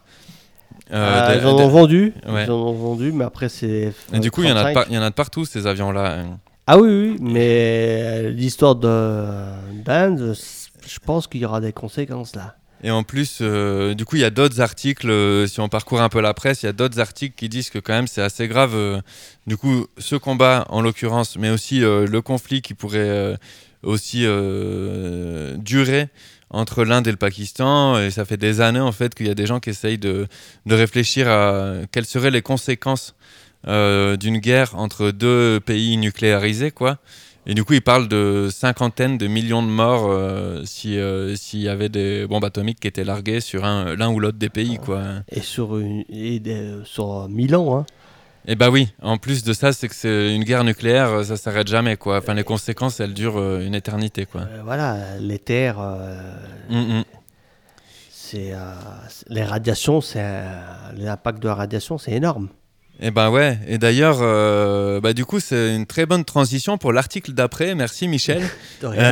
Euh, euh, ils en ont vendu, ouais. ils en ont vendu, mais après c'est. Et du coup, il y en a de par... y en a de partout ces avions-là. Ah oui, oui, mais l'histoire de d'Inde, je pense qu'il y aura des conséquences là. Et en plus, euh, du coup, il y a d'autres articles, euh, si on parcourt un peu la presse, il y a d'autres articles qui disent que quand même c'est assez grave, euh, du coup, ce combat en l'occurrence, mais aussi euh, le conflit qui pourrait euh, aussi euh, durer entre l'Inde et le Pakistan. Et ça fait des années en fait qu'il y a des gens qui essayent de, de réfléchir à quelles seraient les conséquences euh, d'une guerre entre deux pays nucléarisés, quoi. Et du coup, ils parlent de cinquantaines de millions de morts euh, si, euh, s'il y avait des bombes atomiques qui étaient larguées sur un, l'un ou l'autre des pays, quoi. Et sur, une, et des, sur mille ans, hein. Et bah oui, en plus de ça, c'est que c'est une guerre nucléaire, ça s'arrête jamais, quoi. Enfin, les conséquences, elles durent euh, une éternité, quoi. Euh, voilà, les terres, euh, Mm-mm. c'est, euh, c'est- les radiations, c'est, euh, l'impact de la radiation, c'est énorme. Et ben ouais, et d'ailleurs, euh, bah du coup, c'est une très bonne transition pour l'article d'après. Merci Michel. De rien.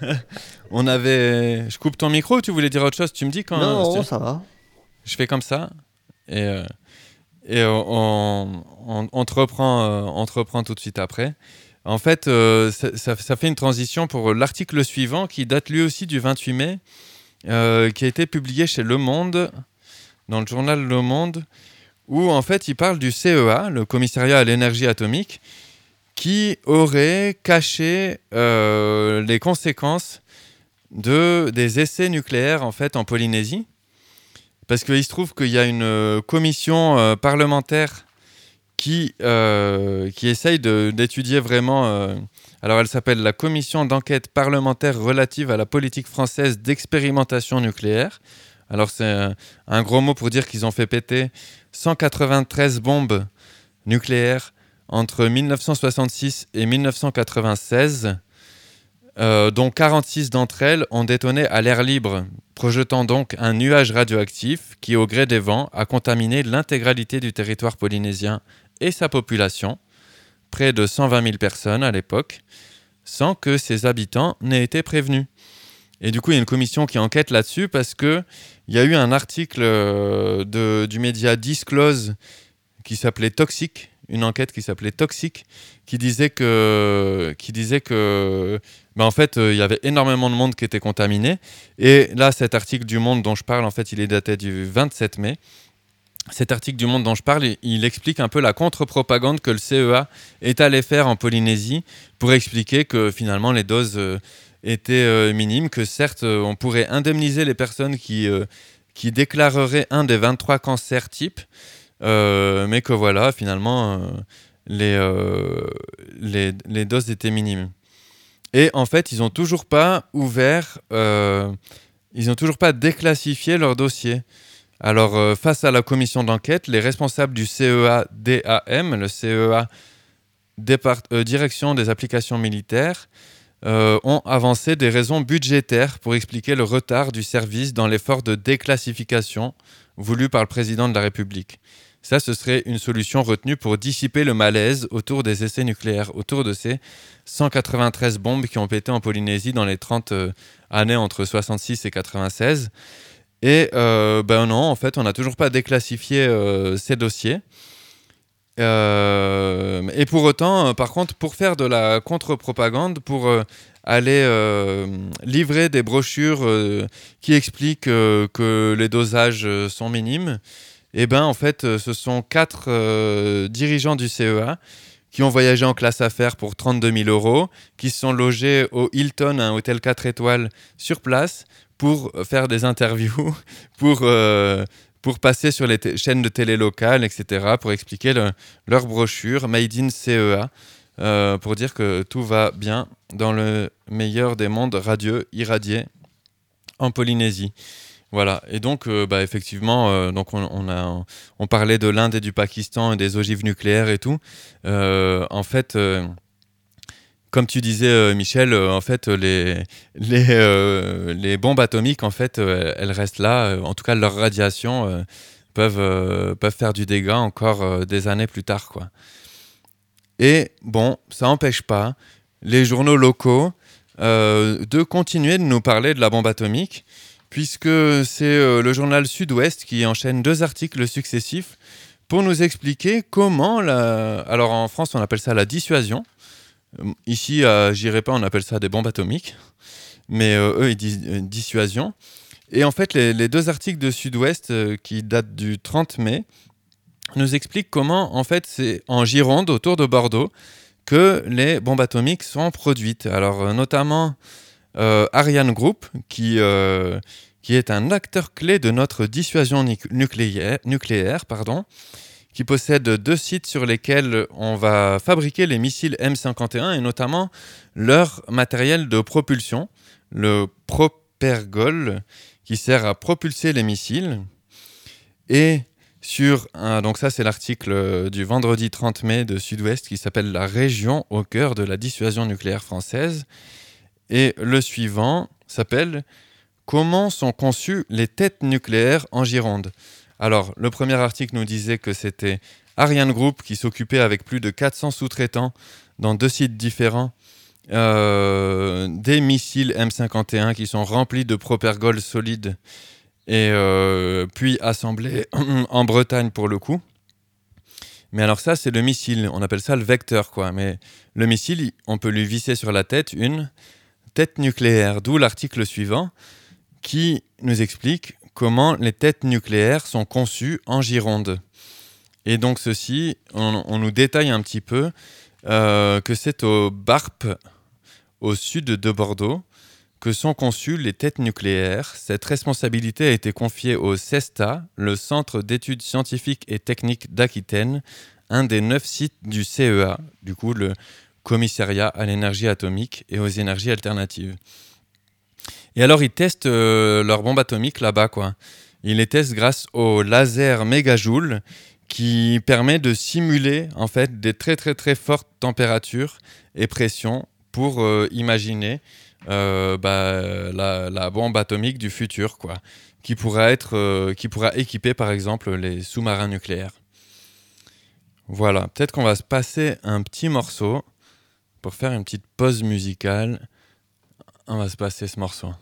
On avait... Je coupe ton micro, tu voulais dire autre chose? Tu me dis quand... non, je, non, ça va. je fais comme ça, et, euh, et on, on, on te reprend, euh, on te reprend tout de suite après. En fait, euh, ça, ça, ça fait une transition pour l'article suivant, qui date lui aussi du vingt-huit mai, euh, qui a été publié chez Le Monde, dans le journal Le Monde, où en fait il parle du C E A, le commissariat à l'énergie atomique, qui aurait caché euh, les conséquences de, des essais nucléaires en fait en Polynésie. Parce qu'il se trouve qu'il y a une euh, commission euh, parlementaire qui, euh, qui essaye de, d'étudier vraiment... Euh, alors elle s'appelle la Commission d'enquête parlementaire relative à la politique française d'expérimentation nucléaire. Alors c'est un, un gros mot pour dire qu'ils ont fait péter cent quatre-vingt-treize bombes nucléaires entre dix-neuf cent soixante-six et dix-neuf cent quatre-vingt-seize, euh, dont quarante-six d'entre elles ont détonné à l'air libre, projetant donc un nuage radioactif qui, au gré des vents, a contaminé l'intégralité du territoire polynésien et sa population, près de cent vingt mille personnes à l'époque, sans que ses habitants n'aient été prévenus. Et du coup, il y a une commission qui enquête là-dessus parce qu'il y a eu un article euh, de, du média Disclose qui s'appelait Toxic, une enquête qui s'appelait Toxic, qui disait que, qui disait que ben en fait, euh, il y avait énormément de monde qui était contaminé. Et là, cet article du Monde dont je parle, en fait, il est daté du vingt-sept mai. Cet article du Monde dont je parle, il, il explique un peu la contre-propagande que le C E A est allé faire en Polynésie pour expliquer que finalement, les doses... Euh, étaient euh, minimes, que certes, euh, on pourrait indemniser les personnes qui, euh, qui déclareraient un des vingt-trois cancers types, euh, mais que voilà, finalement, euh, les, euh, les, les doses étaient minimes. Et en fait, ils n'ont toujours pas ouvert, euh, ils n'ont toujours pas déclassifié leur dossier. Alors, euh, face à la commission d'enquête, les responsables du C E A D A M, le C E A Départ- euh, Direction des applications militaires, Euh, ont avancé des raisons budgétaires pour expliquer le retard du service dans l'effort de déclassification voulu par le président de la République. Ça, ce serait une solution retenue pour dissiper le malaise autour des essais nucléaires, autour de ces cent quatre-vingt-treize bombes qui ont pété en Polynésie dans les trente euh, années entre soixante-six et quatre-vingt-seize. Et euh, ben non, en fait, on n'a toujours pas déclassifié euh, ces dossiers. Euh, et pour autant, euh, par contre, pour faire de la contre-propagande, pour euh, aller euh, livrer des brochures euh, qui expliquent euh, que les dosages euh, sont minimes, et ben en fait, euh, ce sont quatre euh, dirigeants du C E A qui ont voyagé en classe affaires pour trente-deux mille euros, qui se sont logés au Hilton, un hôtel quatre étoiles, sur place, pour faire des interviews, pour... Euh, pour passer sur les t- chaînes de télé locales, et cetera, pour expliquer le, leur brochure Made in C E A, euh, pour dire que tout va bien dans le meilleur des mondes radieux irradiés en Polynésie. Voilà, et donc euh, bah, effectivement, euh, donc on, on, a, on parlait de l'Inde et du Pakistan et des ogives nucléaires et tout. Euh, en fait... Euh, Comme tu disais, euh, Michel, euh, en fait, les, les, euh, les bombes atomiques, en fait, euh, elles restent là. Euh, en tout cas, leurs radiations euh, peuvent, euh, peuvent faire du dégât encore euh, des années plus tard, quoi. Et bon, ça n'empêche pas les journaux locaux euh, de continuer de nous parler de la bombe atomique, puisque c'est euh, le journal Sud-Ouest qui enchaîne deux articles successifs pour nous expliquer comment... La... Alors, en France, on appelle ça la dissuasion. Ici, à J'irai pas, on appelle ça des bombes atomiques, mais euh, eux, ils disent euh, dissuasion. Et en fait, les, les deux articles de Sud-Ouest euh, qui datent du trente mai nous expliquent comment, en fait, c'est en Gironde, autour de Bordeaux, que les bombes atomiques sont produites. Alors, euh, notamment euh, Ariane Group, qui, euh, qui est un acteur clé de notre dissuasion nu- nucléaire, nucléaire pardon, qui possède deux sites sur lesquels on va fabriquer les missiles M cinquante et un et notamment leur matériel de propulsion, le Propergol, qui sert à propulser les missiles. Et sur un, donc ça c'est l'article du vendredi trente mai de Sud-Ouest qui s'appelle « La région au cœur de la dissuasion nucléaire française ». Et le suivant s'appelle « Comment sont conçues les têtes nucléaires en Gironde ?» Alors, le premier article nous disait que c'était Ariane Group qui s'occupait avec plus de quatre cents sous-traitants dans deux sites différents euh, des missiles M cinquante et un qui sont remplis de Propergol solides et euh, puis assemblés en Bretagne pour le coup. Mais alors ça, c'est le missile. On appelle ça le vecteur, quoi. Mais le missile, on peut lui visser sur la tête une tête nucléaire. D'où l'article suivant qui nous explique comment les têtes nucléaires sont conçues en Gironde. Et donc ceci, on, on nous détaille un petit peu euh, que c'est au Barp, au sud de Bordeaux, que sont conçues les têtes nucléaires. Cette responsabilité a été confiée au CESTA, le Centre d'études scientifiques et techniques d'Aquitaine, un des neuf sites du C E A, du coup le Commissariat à l'énergie atomique et aux énergies alternatives. Et alors, ils testent euh, leurs bombes atomiques là-bas, quoi. Ils les testent grâce au laser mégajoule qui permet de simuler, en fait, des très, très, très fortes températures et pressions pour euh, imaginer euh, bah, la, la bombe atomique du futur, quoi, qui pourra être, euh, qui pourra équiper, par exemple, les sous-marins nucléaires. Voilà, peut-être qu'on va se passer un petit morceau pour faire une petite pause musicale. On va se passer ce morceau.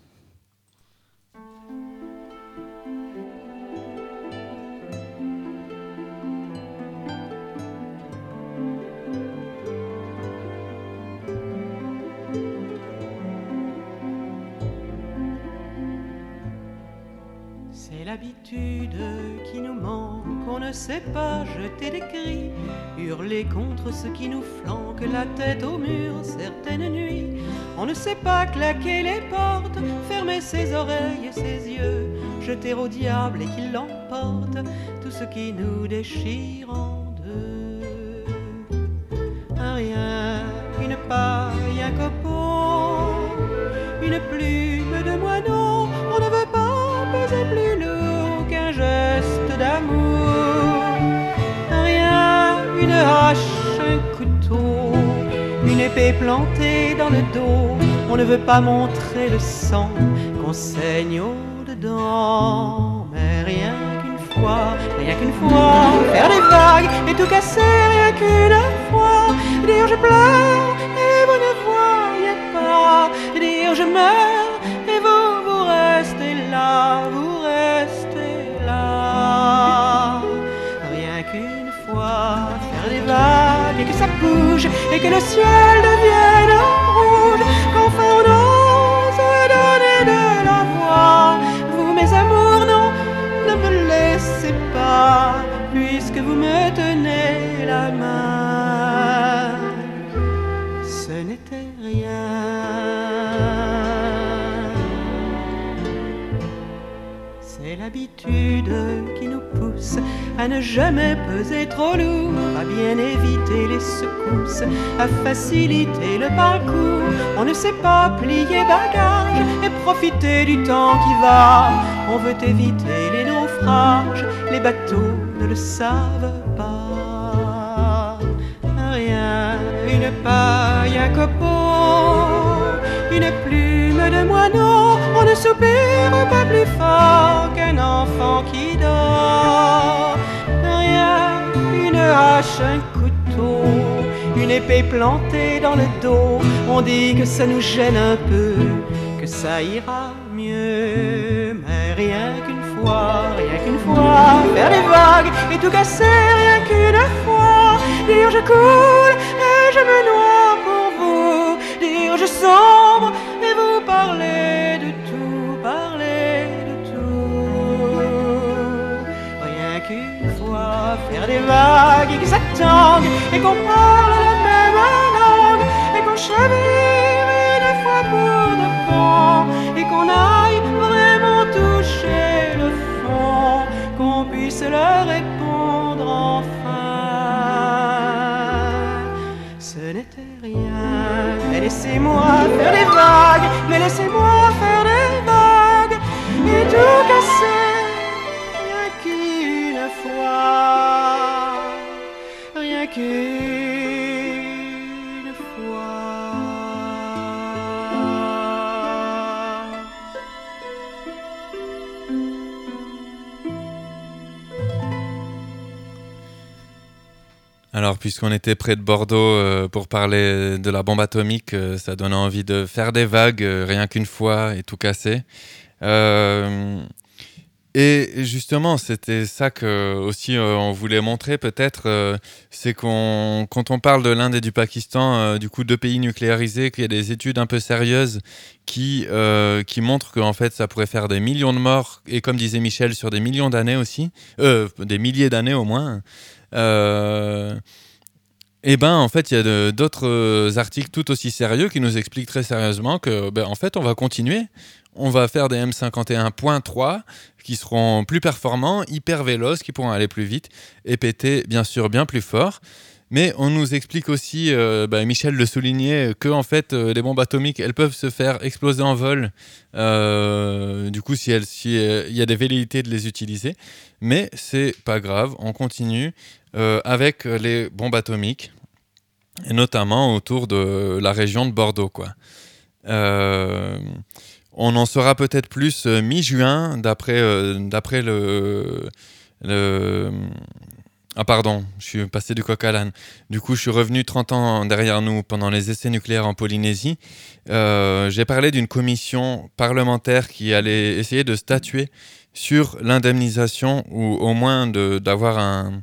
C'est l'habitude qui nous manque, on ne sait pas jeter des cris, hurler contre ceux qui nous flanquent la tête au mur certaines nuits. On ne sait pas claquer les portes, fermer ses oreilles et ses yeux, jeter au diable et qu'il l'emporte tout ce qui nous déchire en deux. Un rien, une paille, un copeau, une plume de moineau, on ne veut pas peser plus lourd qu'un geste d'amour. Un rien, une hache, un couteau, une épée plantée dans le dos, on ne veut pas montrer le sang qu'on saigne au-dedans. Mais rien qu'une fois, rien qu'une fois, faire des vagues et tout casser, rien qu'une fois, dire je pleure et vous ne voyez pas, dire je meurs et vous, vous restez là, vous restez là. Rien qu'une fois, faire des vagues et que ça bouge et que le ciel devienne rouge, qu'enfin on ose donner de la voix. Vous mes amours, non, ne me laissez pas, puisque vous me tenez la main. Ce n'était rien. C'est l'habitude qui nous pousse à ne jamais peser trop lourd, à bien éviter les secousses, à faciliter le parcours. On ne sait pas plier bagages et profiter du temps qui va. On veut éviter les naufrages, les bateaux ne le savent pas. Rien, une paille, un copeau, une plume de moineau, on ne soupire pas plus fort qu'un enfant qui dort. Rien, une hache, un couteau, une épée plantée dans le dos, on dit que ça nous gêne un peu, que ça ira mieux. Mais rien qu'une fois, rien qu'une fois, faire des vagues et tout casser, rien qu'une fois, dire je coule et je me noie pour vous, dire je sombre et vous parlez de tout, parlez de des vagues qui s'attendent et qu'on parle la même langue et qu'on chavire une fois pour de bon et qu'on aille vraiment toucher le fond, qu'on puisse leur répondre enfin. Ce n'était rien, mais laissez-moi faire des vagues, mais laissez-moi faire des vagues et tout casser, rien qu'une fois, rien qu'une fois. Alors, puisqu'on était près de Bordeaux euh, pour parler de la bombe atomique, euh, ça donnait envie de faire des vagues euh, rien qu'une fois et tout casser. Euh, et justement, c'était ça que aussi euh, on voulait montrer peut-être, euh, c'est qu'on, quand on parle de l'Inde et du Pakistan, euh, du coup deux pays nucléarisés, qu'il y a des études un peu sérieuses qui euh, qui montrent qu'en fait ça pourrait faire des millions de morts et comme disait Michel sur des millions d'années aussi, euh, des milliers d'années au moins. Euh, et ben en fait il y a de, d'autres articles tout aussi sérieux qui nous expliquent très sérieusement que ben en fait on va continuer, on va faire des M cinquante et un point trois qui seront plus performants, hyper véloces, qui pourront aller plus vite et péter bien sûr bien plus fort. Mais on nous explique aussi, euh, bah Michel le soulignait, que en fait euh, les bombes atomiques elles peuvent se faire exploser en vol. Euh, du coup, si il si, euh, y a des velléités de les utiliser, mais c'est pas grave, on continue euh, avec les bombes atomiques et notamment autour de la région de Bordeaux, quoi. Euh, on en saura peut-être plus euh, mi-juin d'après euh, d'après le le Ah pardon, je suis passé du coq à l'âne. Du coup, je suis revenu trente ans derrière nous pendant les essais nucléaires en Polynésie. Euh, j'ai parlé d'une commission parlementaire qui allait essayer de statuer sur l'indemnisation ou au moins de, d'avoir un,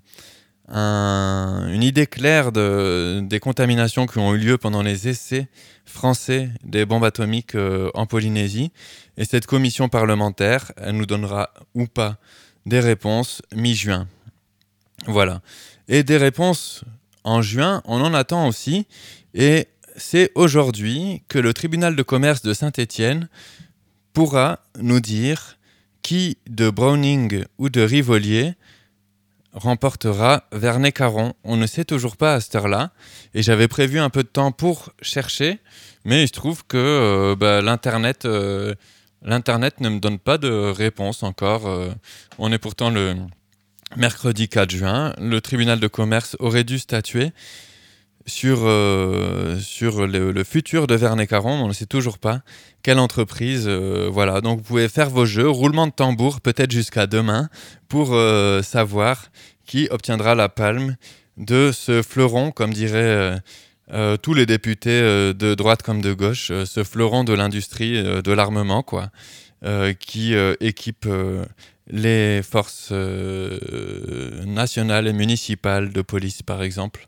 un, une idée claire de, des contaminations qui ont eu lieu pendant les essais français des bombes atomiques euh, en Polynésie. Et cette commission parlementaire, elle nous donnera ou pas des réponses mi-juin. Voilà. Et des réponses en juin, on en attend aussi. Et c'est aujourd'hui que le tribunal de commerce de Saint-Étienne pourra nous dire qui de Browning ou de Rivolier remportera Vernet-Caron. On ne sait toujours pas à cette heure-là. Et j'avais prévu un peu de temps pour chercher. Mais il se trouve que euh, bah, l'Internet, euh, l'Internet ne me donne pas de réponse encore. Euh, on est pourtant le mercredi quatre juin. Le tribunal de commerce aurait dû statuer sur, euh, sur le, le futur de Vernet-Caron, mais on ne sait toujours pas quelle entreprise. Euh, voilà, donc vous pouvez faire vos jeux, roulement de tambour peut-être jusqu'à demain pour euh, savoir qui obtiendra la palme de ce fleuron, comme diraient euh, euh, tous les députés euh, de droite comme de gauche, euh, ce fleuron de l'industrie euh, de l'armement, quoi, euh, qui euh, équipe euh, les forces euh, nationales et municipales de police, par exemple.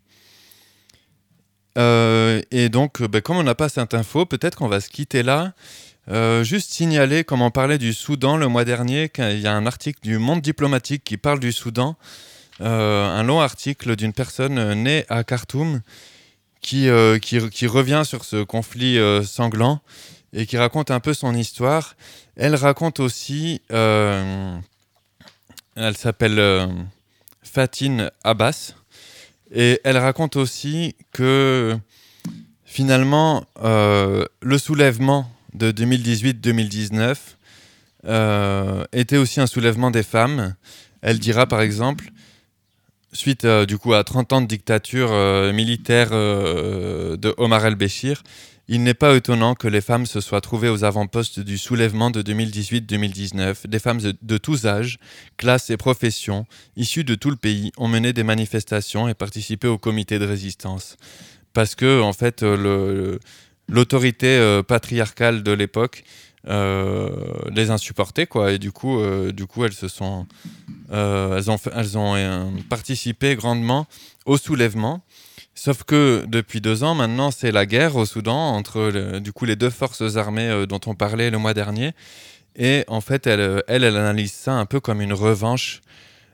Euh, et donc, ben, comme on n'a pas cette info, peut-être qu'on va se quitter là. Euh, juste signaler, comme on parlait du Soudan le mois dernier, qu'il y a un article du Monde diplomatique qui parle du Soudan, euh, un long article d'une personne née à Khartoum qui, euh, qui, qui revient sur ce conflit euh, sanglant et qui raconte un peu son histoire. Elle raconte aussi, euh, elle s'appelle euh, Fatine Abbas, et elle raconte aussi que finalement euh, le soulèvement de deux mille dix-huit deux mille dix-neuf euh, était aussi un soulèvement des femmes. Elle dira par exemple, suite euh, du coup à trente ans de dictature euh, militaire euh, de Omar el-Béchir, il n'est pas étonnant que les femmes se soient trouvées aux avant-postes du soulèvement de deux mille dix-huit deux mille dix-neuf. Des femmes de, de tous âges, classes et professions, issues de tout le pays, ont mené des manifestations et participé au comité de résistance. Parce que, en fait, le, l'autorité euh, patriarcale de l'époque euh, les insupportait, quoi. Et du coup, euh, du coup elles se sont, euh, elles ont, elles ont euh, participé grandement au soulèvement. Sauf que depuis deux ans, maintenant, c'est la guerre au Soudan entre le, du coup, les deux forces armées euh, dont on parlait le mois dernier. Et en fait, elle, elle, elle analyse ça un peu comme une revanche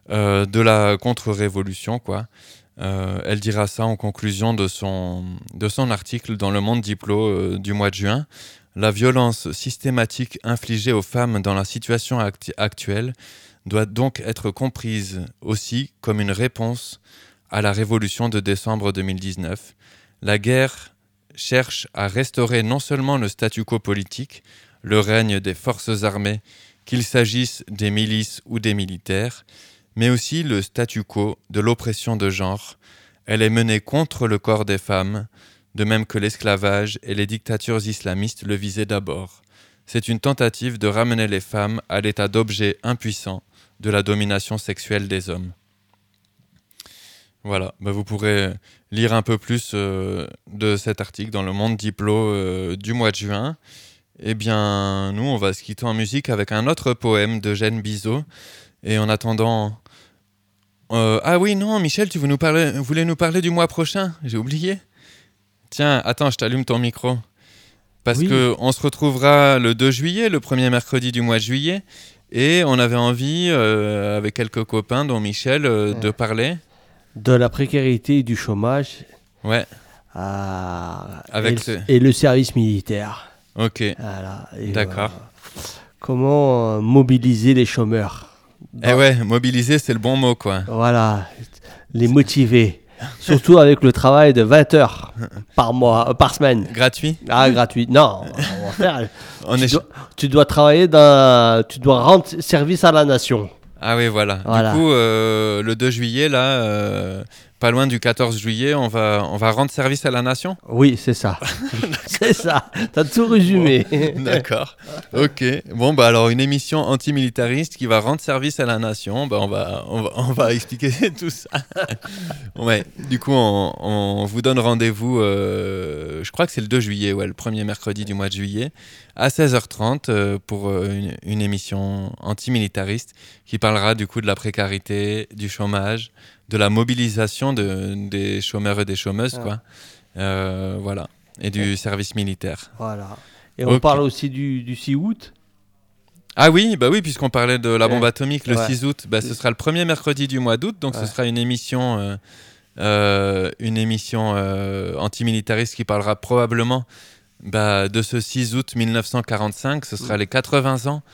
euh, de la contre-révolution, quoi. Euh, elle dira ça en conclusion de son, de son article dans Le Monde Diplo euh, du mois de juin. La violence systématique infligée aux femmes dans la situation act- actuelle doit donc être comprise aussi comme une réponse à la révolution de décembre deux mille dix-neuf. La guerre cherche à restaurer non seulement le statu quo politique, le règne des forces armées, qu'il s'agisse des milices ou des militaires, mais aussi le statu quo de l'oppression de genre. Elle est menée contre le corps des femmes, de même que l'esclavage et les dictatures islamistes le visaient d'abord. C'est une tentative de ramener les femmes à l'état d'objet impuissant de la domination sexuelle des hommes. Voilà, bah vous pourrez lire un peu plus euh, de cet article dans Le Monde Diplo euh, du mois de juin. Eh bien, nous, on va se quitter en musique avec un autre poème d'Eugène Bizot. Et en attendant... Euh, ah oui, non, Michel, tu veux nous parler, voulais nous parler du mois prochain ? J'ai oublié. Tiens, attends, je t'allume ton micro. Parce Oui. qu'on se retrouvera le deux juillet, le premier mercredi du mois de juillet. Et on avait envie, euh, avec quelques copains, dont Michel, euh, Ouais. de parler. De la précarité et du chômage Ouais, à... Avec et, ce- le... et le service militaire. ok. Voilà. Et D'accord. voilà. Comment euh, mobiliser les chômeurs. Eh Dans- ouais, mobiliser, c'est le bon mot, quoi. Voilà, les motiver. Surtout avec le travail de vingt heures par mois, euh, par semaine. Gratuit. Ah, gratuit. Non, on va faire. On tu, est... dois, tu dois travailler dans. Tu dois rendre service à la nation. Ah oui, voilà. Voilà. Du coup, euh, le deux juillet, là, euh, pas loin du quatorze juillet, on va, on va rendre service à la nation. Oui, c'est ça. C'est ça. T'as tout résumé. D'accord. Ok. Bon, bah alors, une émission antimilitariste qui va rendre service à la nation, bah, on, va, on, va, on va expliquer tout ça. Ouais. Du coup, on, on vous donne rendez-vous, euh, je crois que c'est le deux juillet, ouais, le premier mercredi du mois de juillet, à seize heures trente euh, pour euh, une, une émission antimilitariste qui parlera du coup de la précarité, du chômage, de la mobilisation de, des chômeurs et des chômeuses, Ah. quoi. Euh, voilà. Et du service militaire. Voilà. Et on Ok. parle aussi du, du six août. Ah oui, bah oui, puisqu'on parlait de la bombe Ouais. atomique le Ouais. six août, bah, ce sera le premier mercredi du mois d'août, donc Ouais. ce sera une émission, euh, euh, une émission euh, antimilitariste qui parlera probablement bah, de ce six août mille neuf cent quarante-cinq. Ce sera les quatre-vingts ans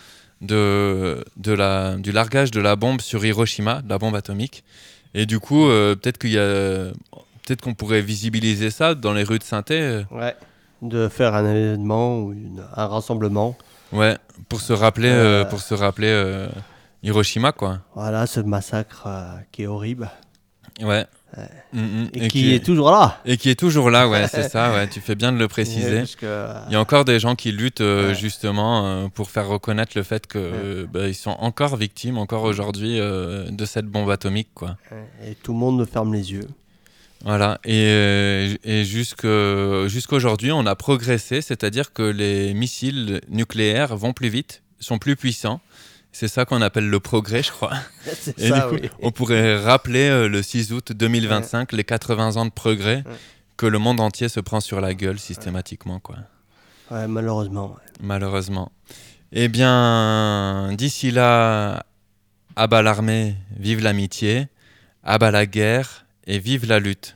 de, de la, du largage de la bombe sur Hiroshima, de la bombe atomique. Et du coup, euh, peut-être qu'il y a, peut-être qu'on pourrait visibiliser ça dans les rues de Saint-Thé. euh, Ouais. De faire un événement ou une- un rassemblement. Ouais, pour se rappeler, Euh. euh, pour se rappeler euh, Hiroshima, quoi. Voilà, ce massacre euh, qui est horrible. Ouais. Mm, mm. Et, qui, est toujours là. et qui est toujours là, ouais, c'est ça, ouais. Tu fais bien de le préciser. Parce que, euh, Il y a encore des gens qui luttent euh, Ouais. justement euh, pour faire reconnaître le fait que euh, bah, ils sont encore victimes, encore aujourd'hui, euh, de cette bombe atomique, quoi. et tout le monde ferme les yeux. Voilà, et, euh, et jusque, jusqu'aujourd'hui, on a progressé, c'est-à-dire que les missiles nucléaires vont plus vite, sont plus puissants. C'est ça qu'on appelle le progrès, je crois. C'est Et ça, du coup, oui. on pourrait rappeler euh, le six août deux mille vingt-cinq, les quatre-vingts ans de progrès, Ouais. que le monde entier se prend sur la gueule systématiquement, quoi. Ouais, malheureusement. ouais. Malheureusement. Eh bien, d'ici là, à bas l'armée, vive l'amitié, à bas la guerre et vive la lutte.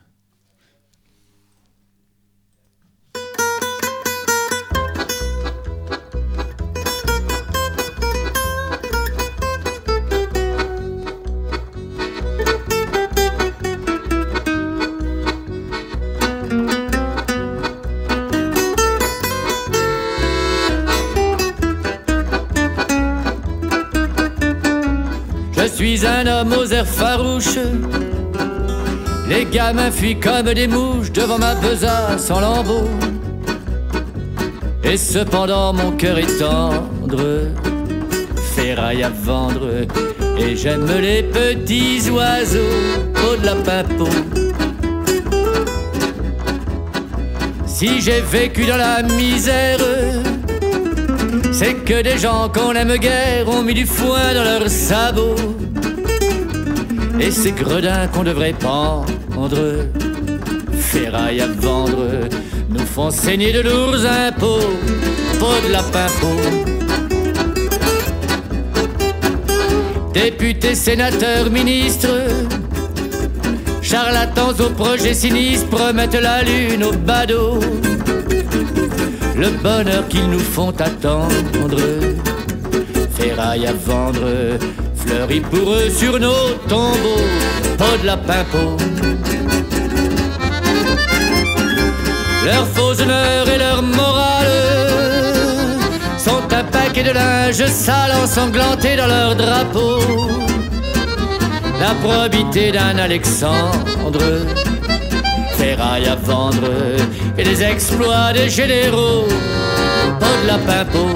Je suis un homme aux airs farouches. Les gamins fuient comme des mouches devant ma besace en lambeaux. Et cependant mon cœur est tendre, ferraille à vendre. Et j'aime les petits oiseaux au de la pimpon. Si j'ai vécu dans la misère, c'est que des gens qu'on aime guère ont mis du foin dans leurs sabots. Et ces gredins qu'on devrait pendre, ferraille à vendre, nous font saigner de lourds impôts, pas de la pimpot. députés, sénateurs, ministres, charlatans aux projets sinistres promettent la lune aux badauds, le bonheur qu'ils nous font attendre, ferraille à vendre, fleuris pour eux sur nos tombeaux, pas de lapin pot. Leurs faux honneurs et leur morale sont un paquet de linge sale ensanglanté dans leur drapeau. La probité d'un Alexandre, ferraille à vendre, et les exploits des généraux, pas de lapin pot.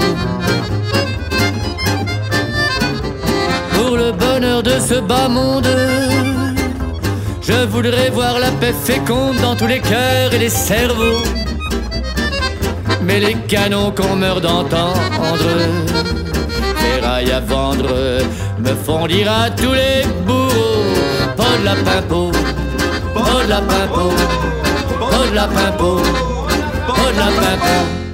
Pour le bonheur de ce bas monde, je voudrais voir la paix féconde dans tous les cœurs et les cerveaux. Mais les canons qu'on meurt d'entendre, ferraille à vendre, me font dire à tous les bourreaux, pas de lapin pot, pas de lapin pot, pas de lapin pot, pas de lapin pot.